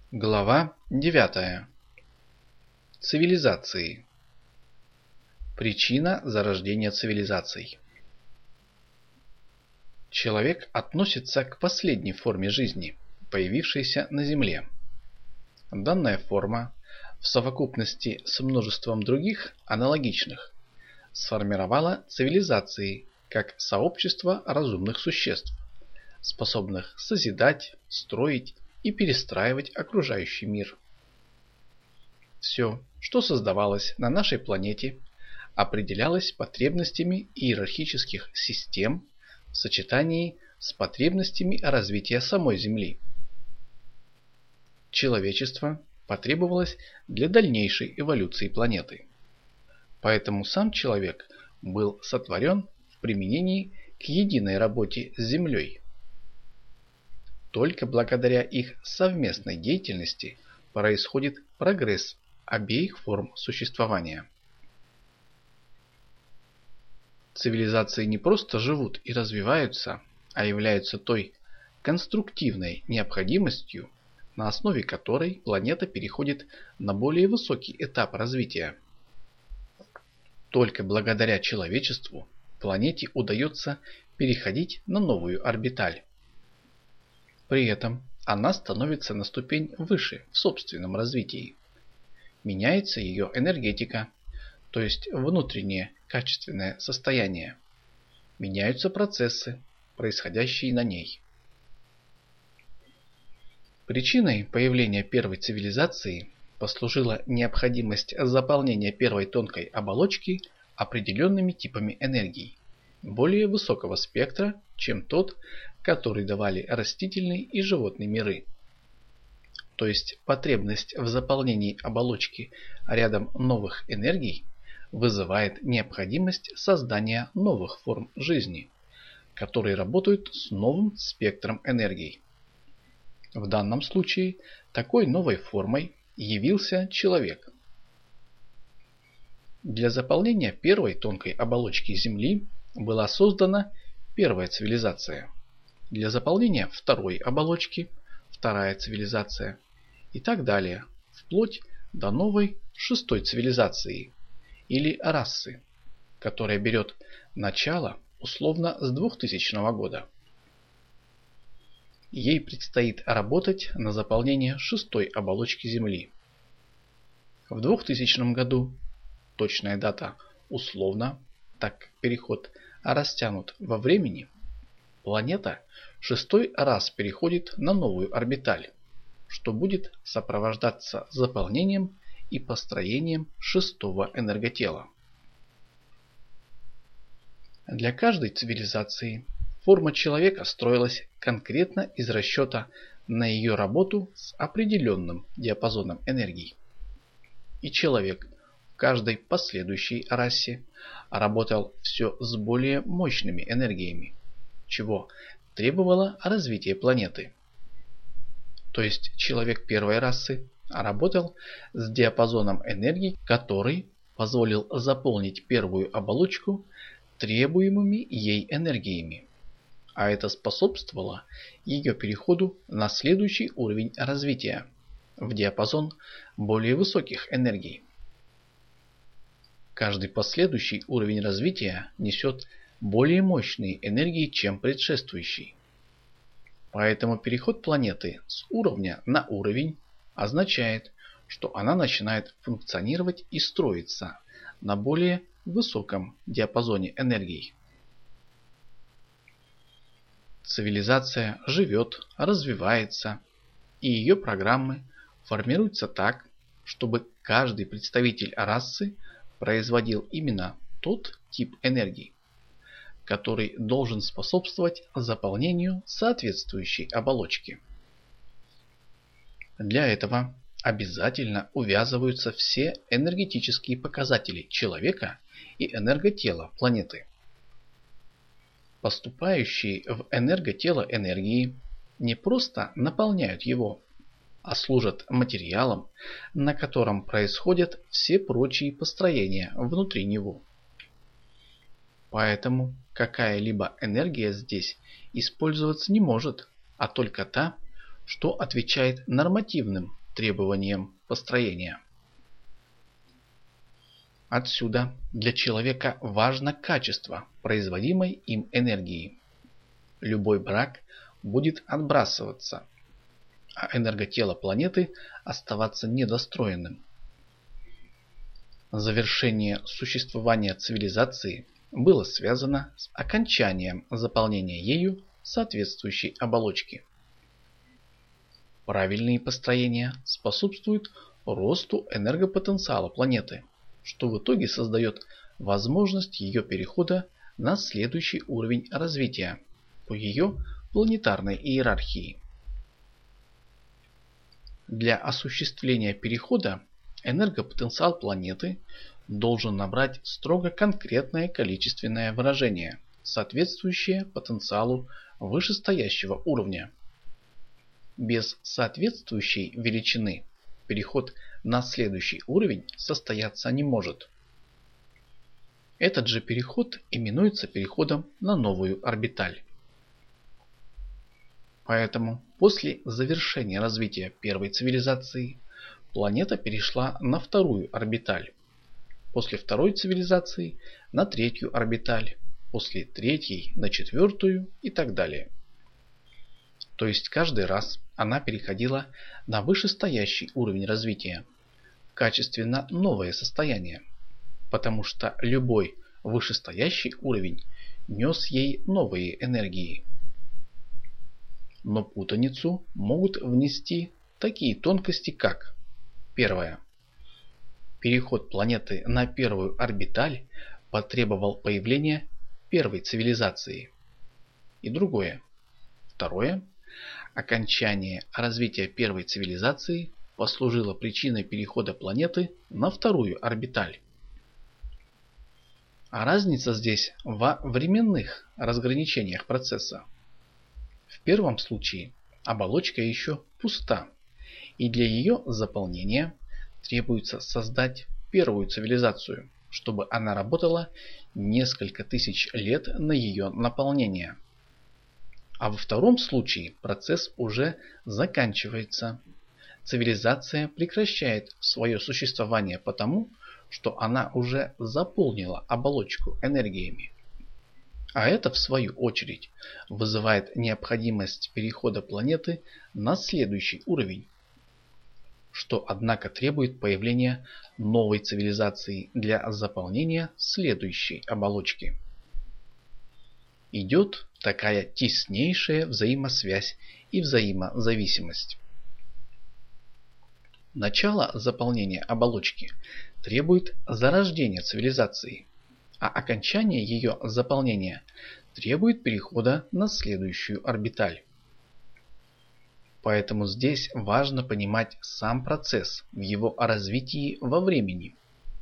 Глава 9. Цивилизации. Причина зарождения цивилизаций. Человек относится к последней форме жизни, появившейся на Земле. Данная форма, в совокупности с множеством других аналогичных, сформировала цивилизации как сообщество разумных существ, способных созидать, строить и перестраивать окружающий мир. Все, что создавалось на нашей планете, определялось потребностями иерархических систем в сочетании с потребностями развития самой Земли. Человечество потребовалось для дальнейшей эволюции планеты. Поэтому сам человек был сотворен в применении к единой работе с Землей. Только благодаря их совместной деятельности происходит прогресс обеих форм существования. Цивилизации не просто живут и развиваются, а являются той конструктивной необходимостью, на основе которой планета переходит на более высокий этап развития. Только благодаря человечеству планете удается переходить на новую орбиталь. При этом она становится на ступень выше в собственном развитии. Меняется ее энергетика, то есть внутреннее качественное состояние. Меняются процессы, происходящие на ней. Причиной появления первой цивилизации послужила необходимость заполнения первой тонкой оболочки определенными типами энергий, более высокого спектра, чем тот, который давали растительные и животные миры. То есть потребность в заполнении оболочки рядом новых энергий вызывает необходимость создания новых форм жизни, которые работают с новым спектром энергий. В данном случае такой новой формой явился человек. Для заполнения первой тонкой оболочки Земли была создана первая цивилизация. Для заполнения второй оболочки – вторая цивилизация. И так далее, вплоть до новой шестой цивилизации или расы, которая берет начало условно с 2000 года. Ей предстоит работать на заполнение шестой оболочки Земли. В 2000 году, точная дата условно, так как переход растянут во времени, планета шестой раз переходит на новую орбиталь, что будет сопровождаться заполнением и построением шестого энерготела. Для каждой цивилизации форма человека строилась конкретно из расчета на ее работу с определенным диапазоном энергий. И человек в каждой последующей расе работал все с более мощными энергиями, чего требовало развитие планеты. То есть человек первой расы работал с диапазоном энергий, который позволил заполнить первую оболочку требуемыми ей энергиями, а это способствовало ее переходу на следующий уровень развития, в диапазон более высоких энергий. Каждый последующий уровень развития несет более мощные энергии, чем предшествующий. Поэтому переход планеты с уровня на уровень означает, что она начинает функционировать и строиться на более высоком диапазоне энергий. Цивилизация живет, развивается, и ее программы формируются так, чтобы каждый представитель расы производил именно тот тип энергии, который должен способствовать заполнению соответствующей оболочки. Для этого обязательно увязываются все энергетические показатели человека и энерготела планеты. Поступающие в энерготело энергии не просто наполняют его, а служат материалом, на котором происходят все прочие построения внутри него. Поэтому какая-либо энергия здесь использоваться не может, а только та, что отвечает нормативным требованиям построения. Отсюда для человека важно качество производимой им энергии. Любой брак будет отбрасываться, а энерготело планеты оставаться недостроенным. Завершение существования цивилизации было связано с окончанием заполнения ею соответствующей оболочки. Правильные построения способствуют росту энергопотенциала планеты, что в итоге создает возможность ее перехода на следующий уровень развития по ее планетарной иерархии. Для осуществления перехода энергопотенциал планеты должен набрать строго конкретное количественное выражение, соответствующее потенциалу вышестоящего уровня. Без соответствующей величины переход на следующий уровень состояться не может. Этот же переход именуется переходом на новую орбиталь. Поэтому после завершения развития первой цивилизации планета перешла на вторую орбиталь, после второй цивилизации на третью орбиталь, после третьей на четвертую и так далее. То есть каждый раз она переходила на вышестоящий уровень развития, качественно новое состояние, потому что любой вышестоящий уровень нес ей новые энергии. Но путаницу могут внести такие тонкости, как: первое. Переход планеты на первую орбиталь потребовал появления первой цивилизации. И другое. Второе. Окончание развития первой цивилизации послужило причиной перехода планеты на вторую орбиталь. А разница здесь во временных разграничениях процесса. В первом случае оболочка еще пуста, и для ее заполнения требуется создать первую цивилизацию, чтобы она работала несколько тысяч лет на ее наполнение. А во втором случае процесс уже заканчивается. Цивилизация прекращает свое существование потому, что она уже заполнила оболочку энергиями. А это, в свою очередь, вызывает необходимость перехода планеты на следующий уровень, что, однако, требует появления новой цивилизации для заполнения следующей оболочки. Идет такая теснейшая взаимосвязь и взаимозависимость. Начало заполнения оболочки требует зарождения цивилизации, а окончание ее заполнения требует перехода на следующую орбиталь. Поэтому здесь важно понимать сам процесс в его развитии во времени.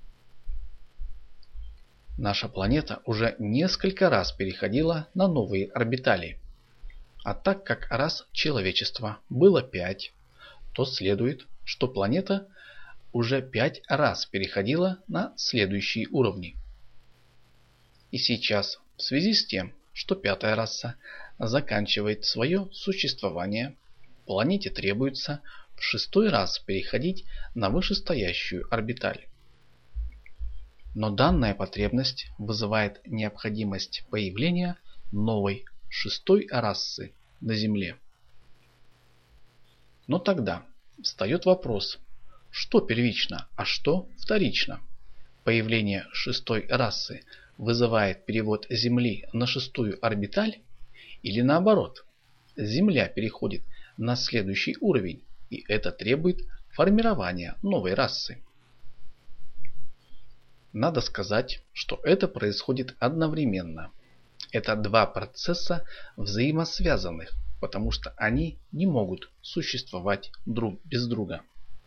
Наша планета уже несколько раз переходила на новые орбитали. А так как раз человечества было 5, то следует, что планета уже 5 раз переходила на следующие уровни. И сейчас, в связи с тем, что пятая раса заканчивает свое существование, планете требуется в 6-й раз переходить на вышестоящую орбиталь. Но данная потребность вызывает необходимость появления новой 6-й расы на Земле. Но тогда встает вопрос, что первично, а что вторично? Появление 6-й расы вызывает перевод Земли на 6-ю орбиталь, или наоборот, Земля переходит на следующий уровень, и это требует формирования новой расы? Надо сказать, что это происходит одновременно. Это два процесса взаимосвязанных, потому что они не могут существовать друг без друга.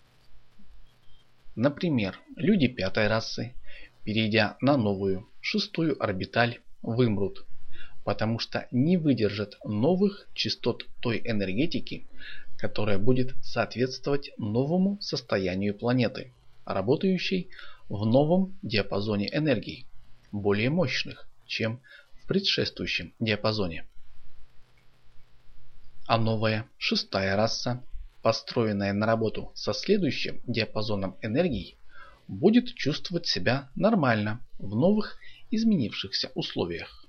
Например, люди 5-й расы, перейдя на новую 6-ю орбиталь, вымрут, потому что не выдержат новых частот той энергетики, которая будет соответствовать новому состоянию планеты, работающей в новом диапазоне энергий, более мощных, чем в предшествующем диапазоне. А новая 6-я раса построенная на работу со следующим диапазоном энергий, будет чувствовать себя нормально в новых изменившихся условиях.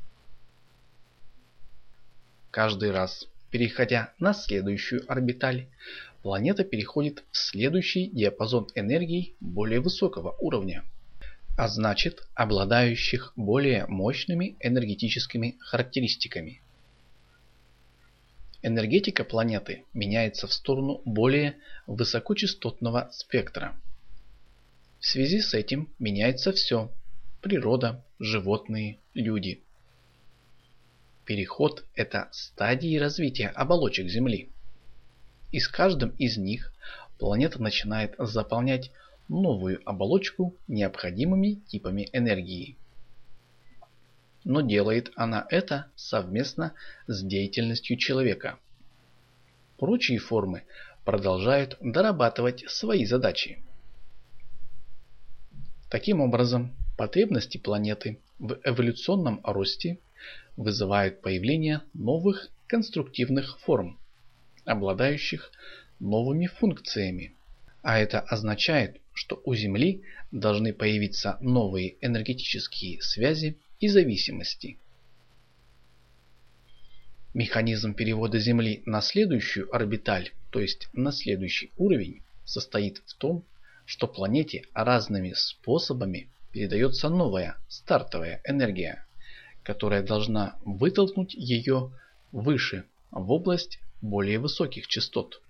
Каждый раз, переходя на следующую орбиталь, планета переходит в следующий диапазон энергий более высокого уровня, а значит, обладающих более мощными энергетическими характеристиками. Энергетика планеты меняется в сторону более высокочастотного спектра. В связи с этим меняется все – природа, животные, люди. Переход – это стадии развития оболочек Земли. И с каждым из них планета начинает заполнять новую оболочку необходимыми типами энергии. Но делает она это совместно с деятельностью человека. Прочие формы продолжают дорабатывать свои задачи. Таким образом, потребности планеты в эволюционном росте вызывают появление новых конструктивных форм, обладающих новыми функциями. А это означает, что у Земли должны появиться новые энергетические связи и зависимости. Механизм перевода Земли на следующую орбиталь, то есть на следующий уровень, состоит в том, что планете разными способами передается новая стартовая энергия, которая должна вытолкнуть ее выше, в область более высоких частот.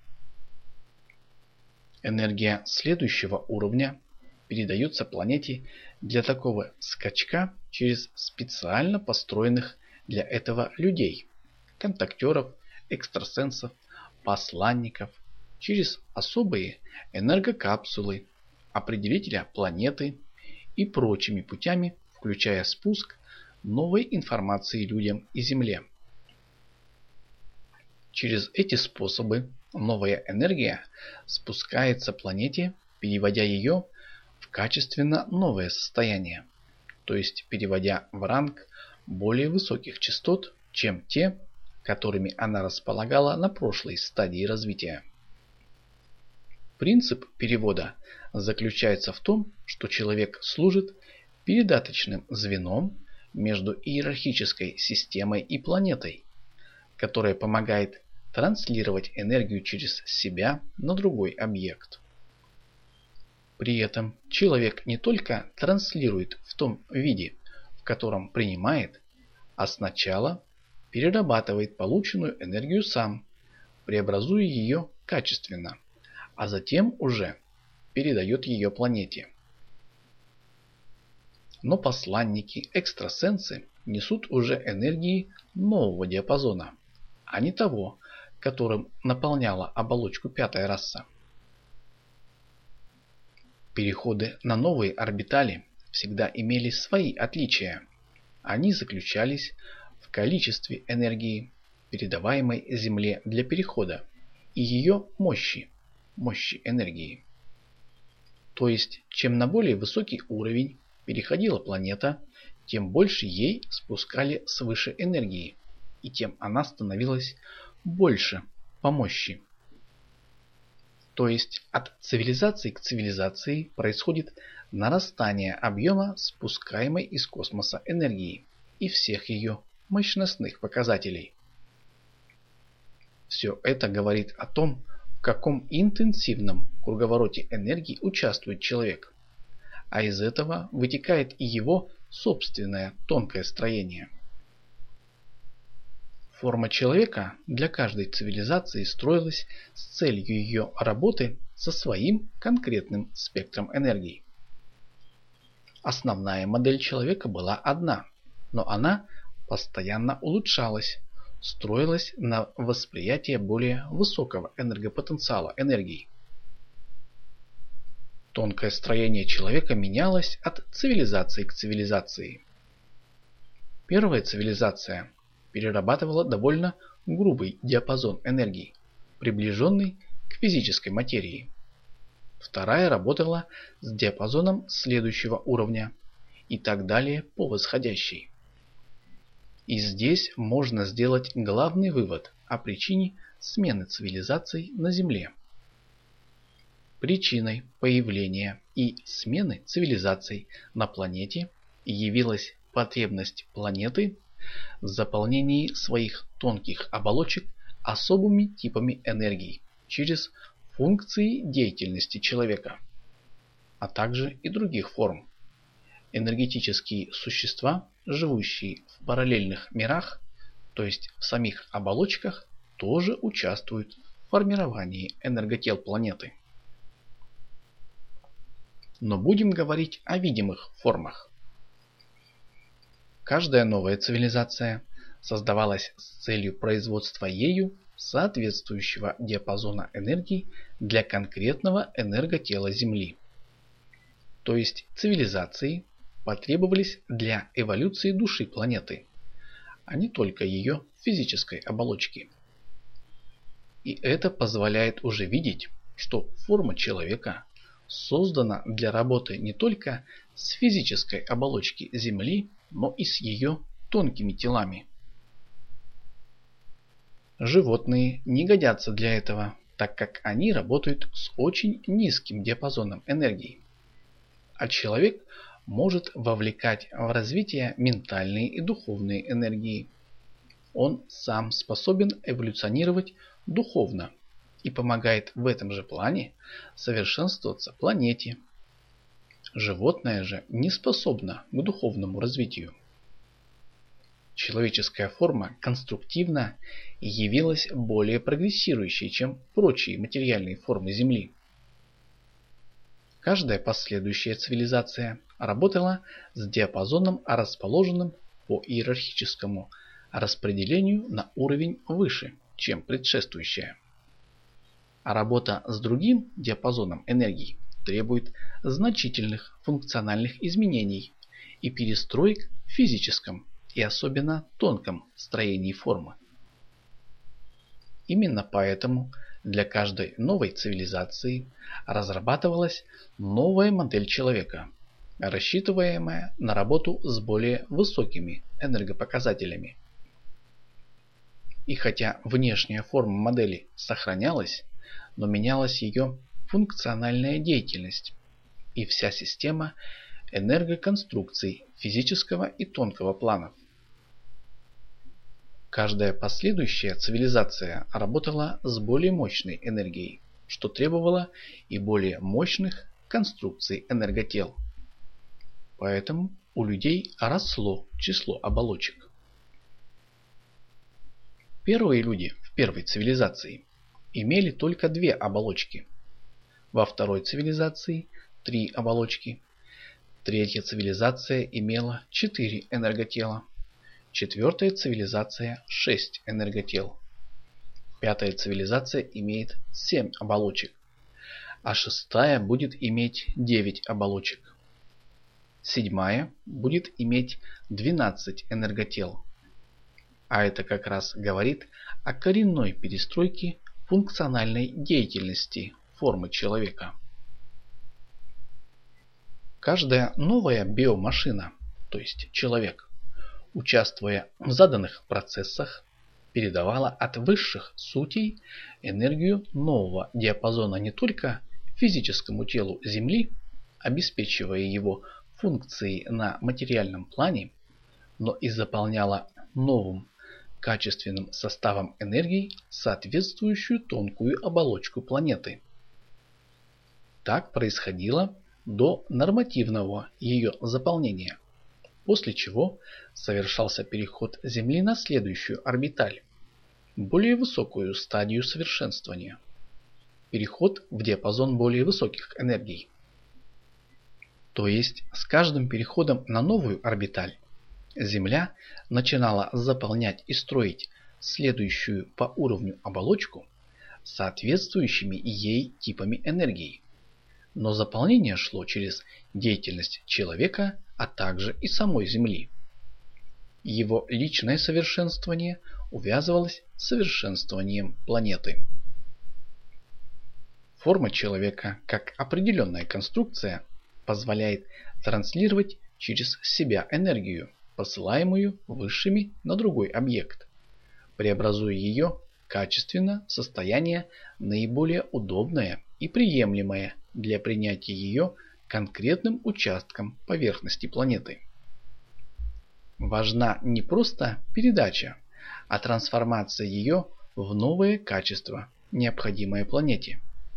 Энергия следующего уровня передается планете для такого скачка через специально построенных для этого людей, контактеров, экстрасенсов, посланников, через особые энергокапсулы, определителя планеты и прочими путями, включая спуск новой информации людям и Земле. Через эти способы новая энергия спускается планете, переводя ее в качественно новое состояние, то есть переводя в ранг более высоких частот, чем те, которыми она располагала на прошлой стадии развития. Принцип перевода заключается в том, что человек служит передаточным звеном между иерархической системой и планетой, которая помогает транслировать энергию через себя на другой объект. При этом человек не только транслирует в том виде, в котором принимает, а сначала перерабатывает полученную энергию сам, преобразуя ее качественно, а затем уже передает ее планете. Но посланники, экстрасенсы несут уже энергии нового диапазона, а не того, которым наполняла оболочку пятая раса. Переходы на новые орбитали всегда имели свои отличия. Они заключались в количестве энергии, передаваемой Земле для перехода, и ее мощи энергии. То есть, чем на более высокий уровень переходила планета, тем больше ей спускали свыше энергии, и тем она становилась больше по мощи. То есть от цивилизации к цивилизации происходит нарастание объема спускаемой из космоса энергии и всех ее мощностных показателей. Все это говорит о том, в каком интенсивном круговороте энергии участвует человек, а из этого вытекает и его собственное тонкое строение. Форма человека для каждой цивилизации строилась с целью ее работы со своим конкретным спектром энергии. Основная модель человека была одна, но она постоянно улучшалась, строилась на восприятие более высокого энергопотенциала энергии. Тонкое строение человека менялось от цивилизации к цивилизации. Первая цивилизация перерабатывала довольно грубый диапазон энергии, приближенный к физической материи. Вторая работала с диапазоном следующего уровня и так далее по восходящей. И здесь можно сделать главный вывод о причине смены цивилизаций на Земле Причиной появления и смены цивилизаций на планете явилась потребность планеты в заполнении своих тонких оболочек особыми типами энергии через функции деятельности человека, а также и других форм. Энергетические существа, живущие в параллельных мирах, то есть в самих оболочках, тоже участвуют в формировании энерготел планеты. Но будем говорить о видимых формах. Каждая новая цивилизация создавалась с целью производства ею соответствующего диапазона энергии для конкретного энерготела Земли. То есть цивилизации потребовались для эволюции души планеты, а не только ее физической оболочки. И это позволяет уже видеть, что форма человека создана для работы не только с физической оболочки Земли, но и с ее тонкими телами. Животные не годятся для этого, так как они работают с очень низким диапазоном энергии. А человек может вовлекать в развитие ментальные и духовные энергии. Он сам способен эволюционировать духовно и помогает в этом же плане совершенствоваться планете. Животное же не способно к духовному развитию. Человеческая форма конструктивно явилась более прогрессирующей, чем прочие материальные формы Земли. Каждая последующая цивилизация работала с диапазоном, расположенным по иерархическому распределению на уровень выше, чем предшествующая. А работа с другим диапазоном энергии требует значительных функциональных изменений и перестроек в физическом и особенно тонком строении формы. Именно поэтому для каждой новой цивилизации разрабатывалась новая модель человека, рассчитываемая на работу с более высокими энергопоказателями. И хотя внешняя форма модели сохранялась, но менялась ее функциональная деятельность и вся система энергоконструкций физического и тонкого планов. Каждая последующая цивилизация работала с более мощной энергией, что требовало и более мощных конструкций энерготел. Поэтому у людей росло число оболочек. Первые люди в первой цивилизации имели только 2 оболочки. Во второй цивилизации 3 оболочки. Третья цивилизация имела 4 энерготела. Четвертая цивилизация 6 энерготел. Пятая цивилизация имеет 7 оболочек. А шестая будет иметь 9 оболочек. Седьмая будет иметь 12 энерготел. А это как раз говорит о коренной перестройке функциональной деятельности формы человека. Каждая новая биомашина, то есть человек, участвуя в заданных процессах, передавала от высших сутей энергию нового диапазона не только физическому телу Земли, обеспечивая его функции на материальном плане, но и заполняла новым качественным составом энергии соответствующую тонкую оболочку планеты. Так происходило до нормативного ее заполнения, после чего совершался переход Земли на следующую орбиталь, более высокую стадию совершенствования, переход в диапазон более высоких энергий. То есть с каждым переходом на новую орбиталь Земля начинала заполнять и строить следующую по уровню оболочку соответствующими ей типами энергии. Но заполнение шло через деятельность человека, а также и самой Земли. Его личное совершенствование увязывалось с совершенствованием планеты. Форма человека, как определенная конструкция, позволяет транслировать через себя энергию, посылаемую высшими на другой объект, преобразуя ее качественно в состояние наиболее удобное и приемлемое для принятия ее конкретным участком поверхности планеты. Важна не просто передача, а трансформация ее в новое качество, необходимое планете.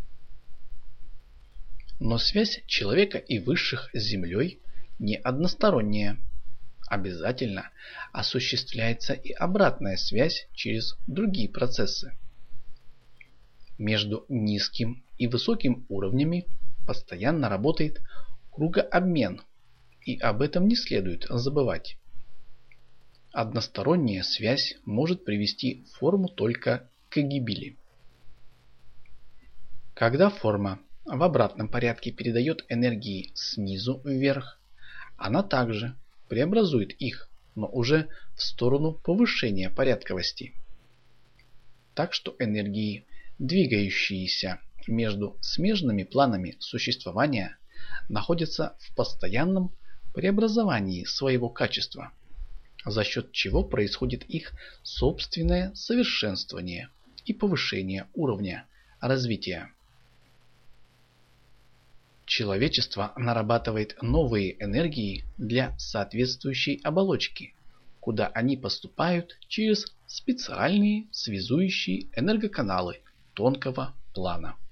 Но связь человека и высших с Землей не односторонняя. Обязательно осуществляется и обратная связь через другие процессы. Между низким и высоким уровнями постоянно работает кругообмен, и об этом не следует забывать. Односторонняя связь может привести форму только к гибели. Когда форма в обратном порядке передает энергии снизу вверх, она также преобразует их, но уже в сторону повышения порядковости. Так что энергии, двигающиеся между смежными планами существования, находятся в постоянном преобразовании своего качества, за счет чего происходит их собственное совершенствование и повышение уровня развития. Человечество нарабатывает новые энергии для соответствующей оболочки, куда они поступают через специальные связующие энергоканалы тонкого плана.